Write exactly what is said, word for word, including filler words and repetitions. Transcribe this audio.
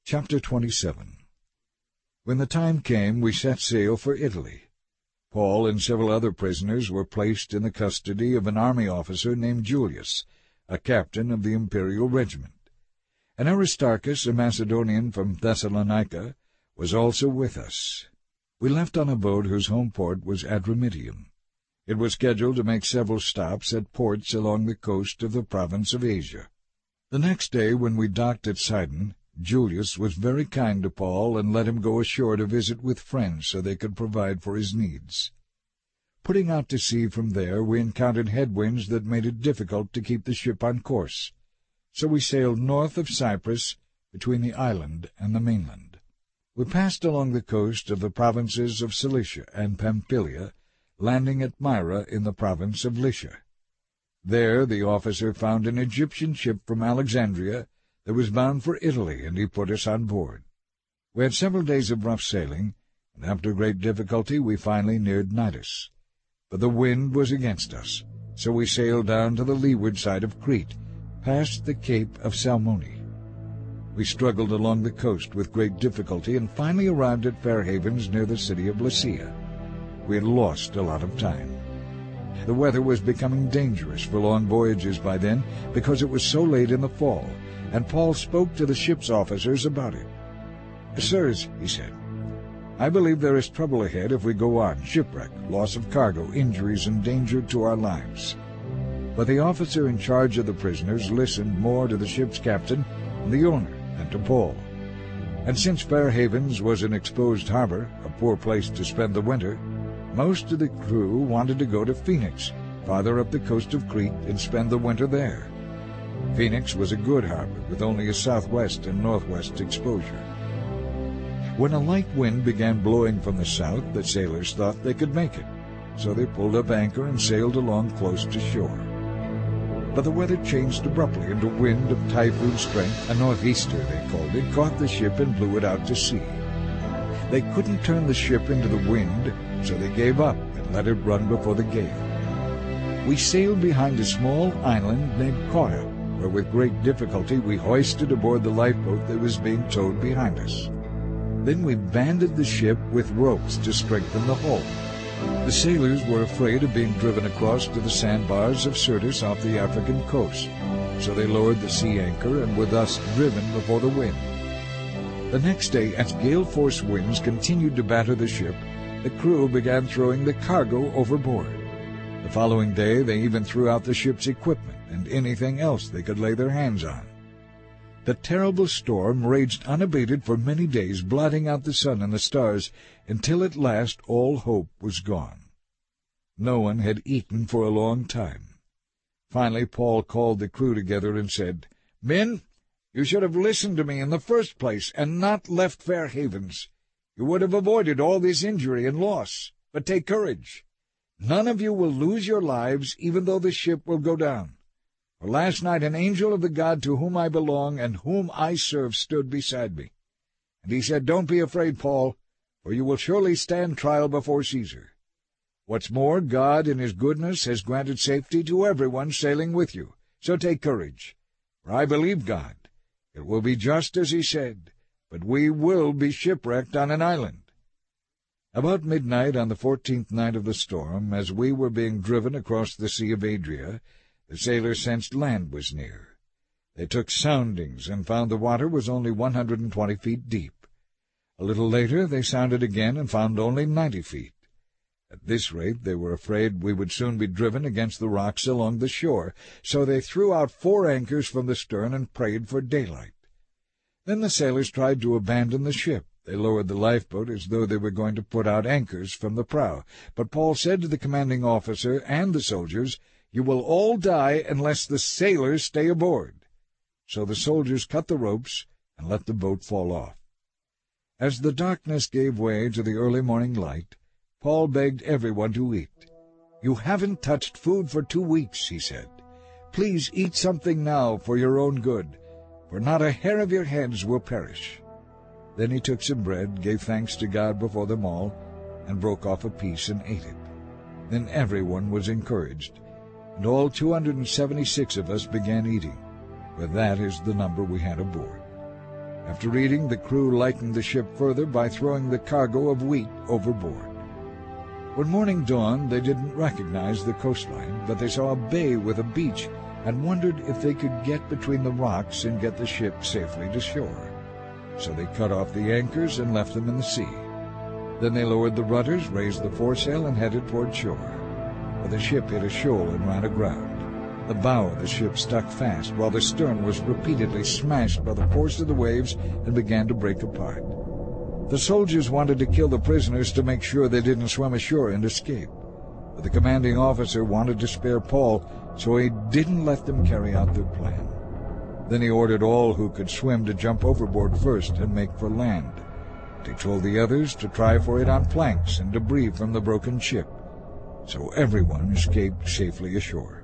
Chapter twenty-seven. When the time came, we set sail for Italy. Paul and several other prisoners were placed in the custody of an army officer named Julius, a captain of the imperial regiment. And Aristarchus, a Macedonian from Thessalonica, was also with us. We left on a boat whose home port was Adramyttium. It was scheduled to make several stops at ports along the coast of the province of Asia. The next day, when we docked at Sidon, Julius was very kind to Paul and let him go ashore to visit with friends so they could provide for his needs. Putting out to sea from there, we encountered headwinds that made it difficult to keep the ship on course, so we sailed north of Cyprus between the island and the mainland. We passed along the coast of the provinces of Cilicia and Pamphylia, landing at Myra in the province of Lycia. There the officer found an Egyptian ship from Alexandria that was bound for Italy, and he put us on board. We had several days of rough sailing, and after great difficulty we finally neared Cnidus. But the wind was against us, so we sailed down to the leeward side of Crete, past the Cape of Salmone. We struggled along the coast with great difficulty, and finally arrived at Fair Havens near the city of Lasea. We had lost a lot of time. The weather was becoming dangerous for long voyages by then, because it was so late in the fall, and Paul spoke to the ship's officers about it. "Sirs," he said, "I believe there is trouble ahead if we go on, shipwreck, loss of cargo, injuries, and danger to our lives." But the officer in charge of the prisoners listened more to the ship's captain and the owner than to Paul. And since Fair Havens was an exposed harbor, a poor place to spend the winter, most of the crew wanted to go to Phoenix, farther up the coast of Crete, and spend the winter there. Phoenix was a good harbor, with only a southwest and northwest exposure. When a light wind began blowing from the south, the sailors thought they could make it, so they pulled up anchor and sailed along close to shore. But the weather changed abruptly, and a wind of typhoon strength, a northeaster they called it, caught the ship and blew it out to sea. They couldn't turn the ship into the wind, so they gave up and let it run before the gale. We sailed behind a small island named Cauda, where with great difficulty we hoisted aboard the lifeboat that was being towed behind us. Then we banded the ship with ropes to strengthen the hull. The sailors were afraid of being driven across to the sandbars of Syrtis off the African coast, so they lowered the sea anchor and were thus driven before the wind. The next day, as gale-force winds continued to batter the ship, the crew began throwing the cargo overboard. The following day they even threw out the ship's equipment and anything else they could lay their hands on. The terrible storm raged unabated for many days, blotting out the sun and the stars, until at last all hope was gone. No one had eaten for a long time. Finally Paul called the crew together and said, "Men, you should have listened to me in the first place, and not left Fair Havens. You would have avoided all this injury and loss. But take courage. None of you will lose your lives, even though the ship will go down. For last night an angel of the God to whom I belong and whom I serve stood beside me. And he said, 'Don't be afraid, Paul, for you will surely stand trial before Caesar. What's more, God in his goodness has granted safety to everyone sailing with you. So take courage. For I believe God. It will be just as he said, but we will be shipwrecked on an island.'" About midnight on the fourteenth night of the storm, as we were being driven across the Sea of Adria, the sailors sensed land was near. They took soundings and found the water was only one hundred and twenty feet deep. A little later they sounded again and found only ninety feet. At this rate they were afraid we would soon be driven against the rocks along the shore, so they threw out four anchors from the stern and prayed for daylight. Then the sailors tried to abandon the ship. They lowered the lifeboat as though they were going to put out anchors from the prow. But Paul said to the commanding officer and the soldiers, "You will all die unless the sailors stay aboard." So the soldiers cut the ropes and let the boat fall off. As the darkness gave way to the early morning light, Paul begged everyone to eat. "You haven't touched food for two weeks," he said. "Please eat something now for your own good, for not a hair of your heads will perish." Then he took some bread, gave thanks to God before them all, and broke off a piece and ate it. Then everyone was encouraged, and all two hundred and seventy-six of us began eating, for that is the number we had aboard. After eating, the crew lightened the ship further by throwing the cargo of wheat overboard. When morning dawned, they didn't recognize the coastline, but they saw a bay with a beach and wondered if they could get between the rocks and get the ship safely to shore. So they cut off the anchors and left them in the sea. Then they lowered the rudders, raised the foresail, and headed toward shore. But the ship hit a shoal and ran aground. The bow of the ship stuck fast, while the stern was repeatedly smashed by the force of the waves and began to break apart. The soldiers wanted to kill the prisoners to make sure they didn't swim ashore and escape. But the commanding officer wanted to spare Paul, so he didn't let them carry out their plan. Then he ordered all who could swim to jump overboard first and make for land. He told the others to try for it on planks and debris from the broken ship. So everyone escaped safely ashore.